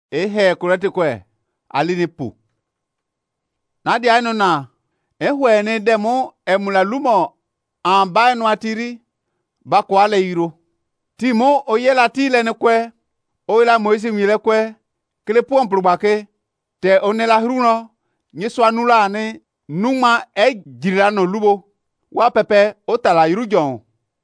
ehe kurete kwe alini pu. Nadi aino na ehwe ne demo emula lumo ambaye no atiri bakwale yiro. Timo oyela tile ne kwe oyela Moise mwile kwe kele puamprubake te onela hruno nyeswa nula ne numa ejira no lubo wa pepe otala yiru jon.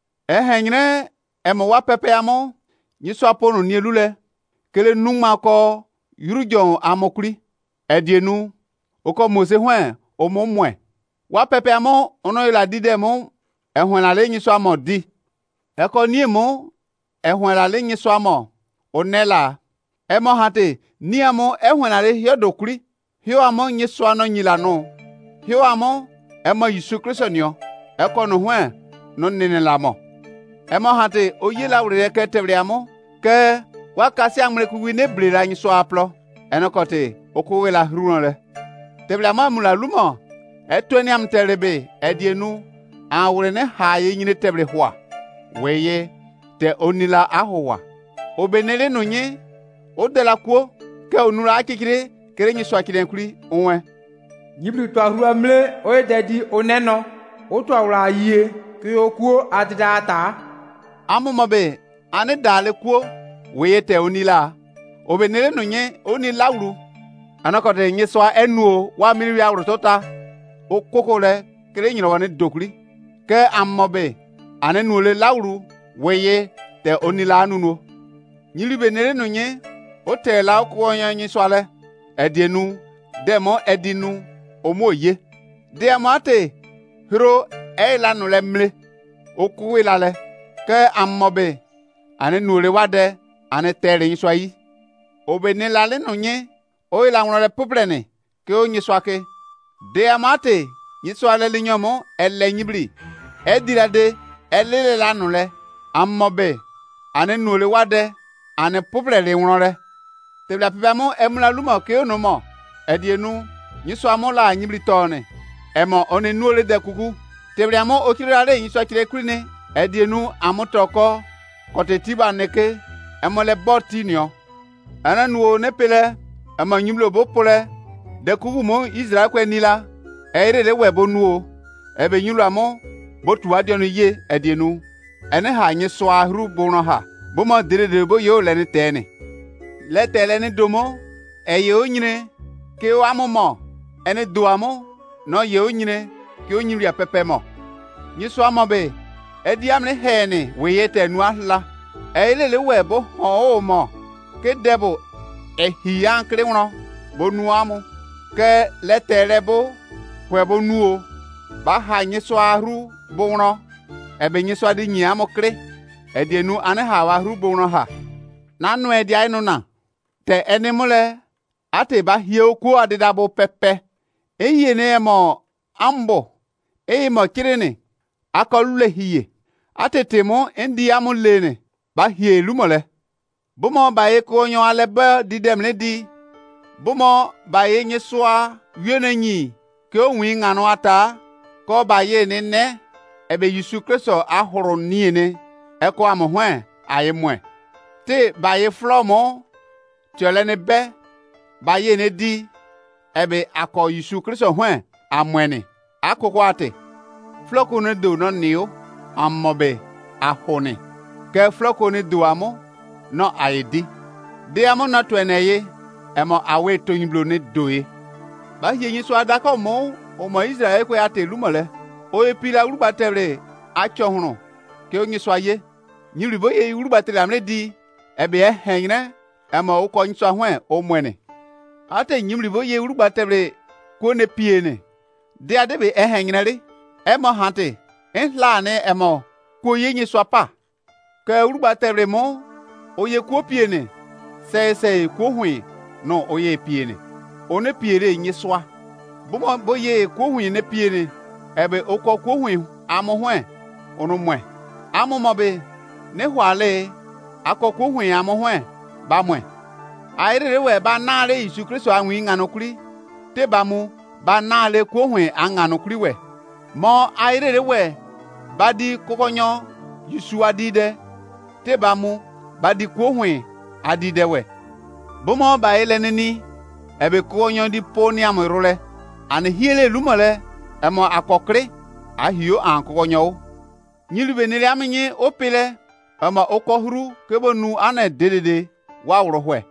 Ehenyne emo wa pepe amo nyeswa pono ni lule kele numa ko yiru jon amokuri edienu oko Mose hwen omo mwe wa pepe amo ono ila dide mo ehwen la le nyeswa mo di eko ni mo ehwen la le nyeswa mo onela emo hate ni amo ehwen la le hiodokuri hio amo nyeswa no nyila no hio amo emo Yesu Kristo nyo eko no hwen no nene la mo emo hate oyela wure ke tebre amo ke wakasi amre kuwi ne brera nyeswa aplo enokote okowe la hruno le tebre amo mula lumo etweni am terebe edienu awure ne haye nyine tebre hwa weye te onila ahowa obenele no nye odela kuo ke onura akikire kere nyi swa kirenkuri onwe nyibli to ahru amle o dedi oneno o to awra yie ke okuo adidata amumobe ane dale kuo weye te onila obenele no nye onila wuru anakote nyi swa enuo wa miri awru tota okokole kere nyiro wane dokuri ke amobe ane nuole lawru weye te onila anuno nyiri benele no nye o te la ko nyi swale edienu demo edinu omoye de amate hiro ela no le mle okuwe la le ke amobe ane nuole wade ane tere nyi swayi obenela le no nye o ila nwo le puplene ke o nyi swake de amate nyi swale le nyomo ele nyibli edirade elele la no le amobe ane nuole wade ane puplele nwo le tebla pibamo emula lumo ke ono mo edienu nyiso amola nyibli tone emo one nuole de kuku tebriamo okirale nyiso kire kurine edienu amotoko kotetiba neke emole botinio ana nuo nepele emo nyiblo bopole de kuku mo Israel kwenila eire de webo nuo ebe nyiblo amo botu adionu ye edienu ene ha nyiso ahru bono ha bomo dire bo yo leni tene letele ni domo eye onyine ke o amomo ene do amo no ye onyine ke onyiri apepe mo nyiso amobe edi amne hene weye tenu ahla elele webo ho mo ke debo ehiyan kre won bo nu amo ke letele bo webo nuo ba ha nyiso ahru bo won ebe nyiso adi nyiamo kre edienu ane ha wa ahru bo won ha nanu edi ainu na te enemule ate ba hie okwu adida bo pepe eyi ne mo ambo eyi mo kirene akolule hie ate temo endi amulene ba hie lumole bumo ba ye ko nyo alebe didemle di bumo ba ye nyeswa wienenyi ke onwi ngano ata ko ba ye ne ebe Yesu Kristo ahoro niene eko amohwe ayemwe te ba ye flomo tiolene be ba ye ne di ebe ako Yesu Kristo hwen amwene akoko ate floko ne do no niu amobe ahone ke floko ne do amo no aidi de amo na tweneye emo awe to yiblo ne doe ba ye yin so adako mo o mo Israel kwe ate lumole o epila uruba tebre acho hunu ke onyi so aye nyiribo ye uruba tebre amre di ebe ehenre emo uko nyi so hwen o mwene ate nyimribo ye uruba tebre ko ne piene de adebe ehenre emo hante enhla ne emo ko ye nyi so pa ke uruba tebre mo oye ko piene se ko hwen no oye piene one piere nyi so bomo boye ko hwen ne piene ebe okọ ko hwen amo hwen onu mwe amo mobe ne hwale akọkọ hwen amo hwen ba mwe aire we ba nare Yesu Kristo anwi ngano kuri te ba mu ba nale ko hwen angano kuri we mo aire we ba di kokonyo Yesu adide te ba mu ba di ko hwen adide we Bomo ba elenini ebe konyo di poni amrule an hiele lumale emo akokre ahio an konyo nyilu benele aminye opele emo okohuru kebonu ana dedede wa wrohwe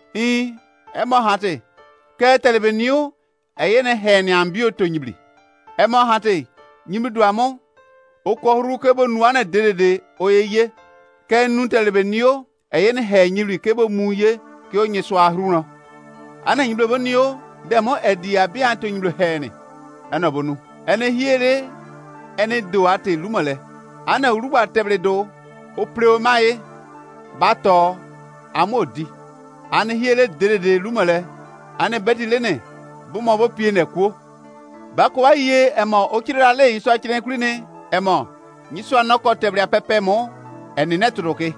emo hate ke telebenio ayene heni ambio to nyibli emo hate nyimdu amo okohuru kebonu ana dedede oyeye ke nu telebenio ayene he nyibli kebo muye ke onye so ahruno ana nyiblo bonio demo edia bi anto nyiblo heni ana bonu ene hiere ene do ate lumale ana uruba tebre do o preomaye bato amodi ana hiere dedede lumale ana bedilene bumo bo pie neku bako aye emo okirira le iso akire kurine emo nyiso anoko tebre pepe mo eni netroke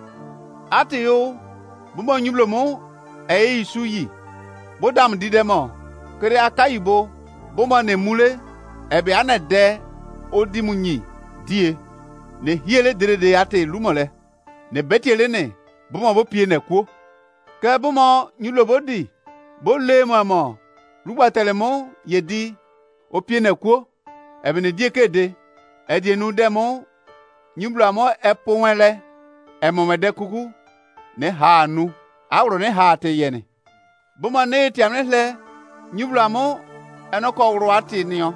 ate yo bumo nyiblo mo isu yi bodam didemo kere akayibo bumo ne mule ebe ana de odimunyi die ne hiele dedede ate lumale ne betiele ne bumo bo pie neku ke bumo nyiblo bodi bo le mo lugba telemo yedi opie neku ebe ne die kede edie nu demo nyiblo amo eponwele emomede kuku ne ha anu awro ne ha te yene buma ne tiamle nyiblo amo enoko wro ati nio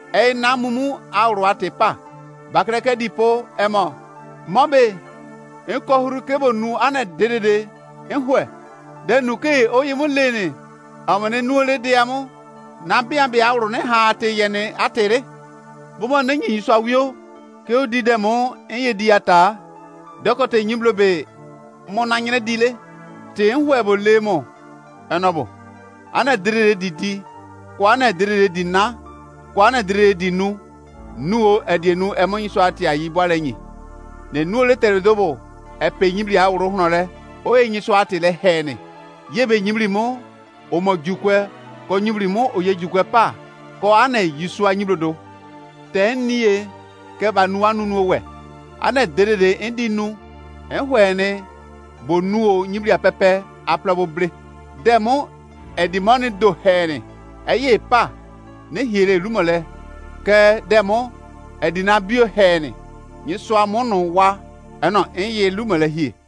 na mumu awro ati pa bakreke dipo emo mobe enko huru kebo nu ana dedede enhwe de nu ke oyimu lene amane nuole de amo na bia awro ne ha te yene atere buma ne nyi so awio ke odi demo enye diata dokote nyiblo be mo na nyene dile te enhwe bo lemo enobo ana direre didi kwa ana direre dina kwa ana direre dinu nuo edienu emonyi so ati ayi bwalenyi ne nuole tere dobo epe nyibli awro hunole o enyi so ati le hene yebe nyibli mo o mo jukwe ko nyibli mo o ye jukwe pa ko ana yisu anyiblo do te nie ke ba nu anu nu we ana direre indi nu enhwene bo nuo nyibli apepe aplabo bre demo edimoni do hene eye pa ne hiere lumole ke demo edina bio hene nyi so amono wa eno enye lumole hie